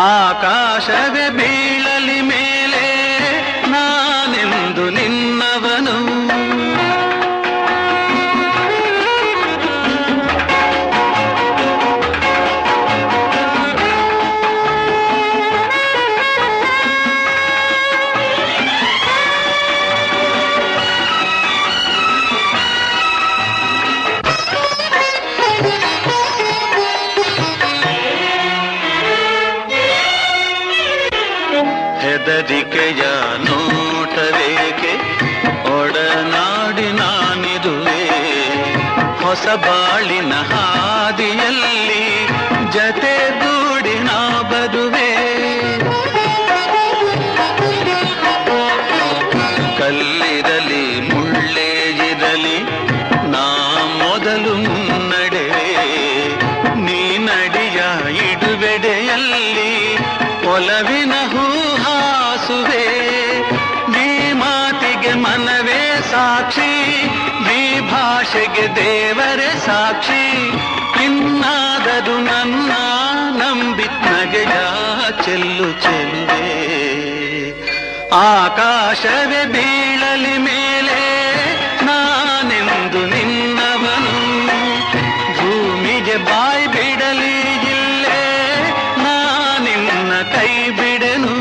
ಆಕಾಶವೇ ಬೀಳಲಿ ಮೇಲೆ ನಾನೆಂದು ನಿನ್ನವನು. ಹೆದರಿಕೆಯ ನೋಟವೇಕೆ ಒಡನಾಡಿ ನಾನಿರುವೆ. ಹೊಸ ಬಾಳಿನ ಹಾದಿಯಲ್ಲಿ ಜತೆಗೂಡಿ ನಾ ಬರುವೆ. ಕಲ್ಲಿರಲಿ ಮುಳ್ಳೇ ಇರಲಿ ನಾ ಮೊದಲು ಮುನ್ನಡೆವೆ. ನೀ ನಡಿಯ ಇಡುವೆಡೆಯಲ್ಲಿ ಒಲವಿನ ಹೂಹಾಸುವೆ. ಈ ಮಾತಿಗೆ ಮನವೇ ಸಾಕ್ಷಿ, ಈ ಭಾಷೆಗೆ ದೇವರೇ ಸಾಕ್ಷಿ. ಇನ್ನಾದರೂ ನನ್ನ ನಂಬಿ ನಗೆಯ ಚೆಲ್ಲು ಚೆಲ್ಲುವೆ. ಆಕಾಶವೇ ಬೀಳಲಿ ಮೇಲೆ ನಾನೆಂದು ನಿನ್ನವನು. ಭೂಮಿಗೆ ಬಾಯಿ ಬಿಡಲಿ ಇಲ್ಲೇ ನಾನಿನ್ನ ಕೈ ಬಿಡೆನು.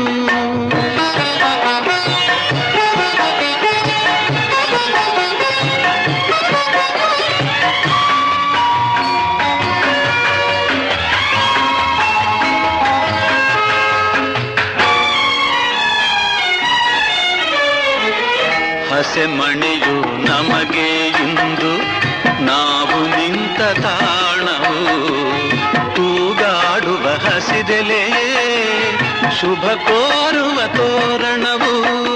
ಹಸೆಮಣಿಯು ನಮಗೆ ಇಂದು ನಾವು ನಿಂತ ತಾಣವು. ತೂಗಾಡುವ ಹಸಿದೆಲೆಯೇ ಶುಭ ಕೋರುವ ತೋರಣವು.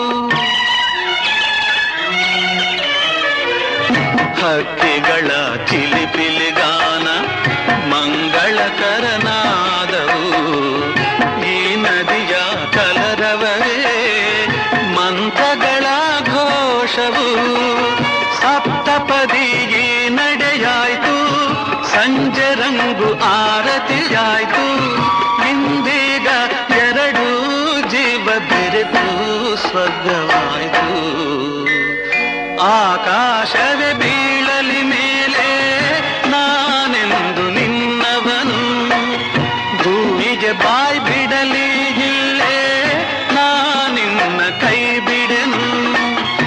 ಹಕ್ಕಿಗಳ ಚಿಲಿಪಿಲಿಗಾನ ಮಂಗಳಕರನಾದವು. ಈ ನದಿಯ ಕಲರವವೇ ಮಂತ್ರಗಳ ಘೋಷವು. ಸಪ್ತಪದಿ ನಡೆಯಾಯ್ತು, ಸಂಜೆ ರಂಗು ಆರತಿಯಾಯ್ತು. ಇಂದೀಗ ಎರಡು ಜೀವ ಬೆರೆತು ಸ್ವರ್ಗವಾಯ್ತು. ಆಕಾಶವೇ ಬೀಳಲಿ ಮೇಲೆ ನಾನೆಂದು ನಿನ್ನವನು. ಭೂಮಿಗೆ ಬಾಯಿ ಬಿಡಲಿ ಇಲ್ಲೇ ನಾನಿನ್ನ ಕೈ ಬಿಡೆನು.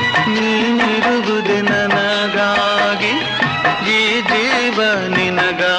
ನೀನಿರುವುದೇ ನನಗಾಗಿ, ಈ ಜೀವ ನಿನಗಾಗಿ.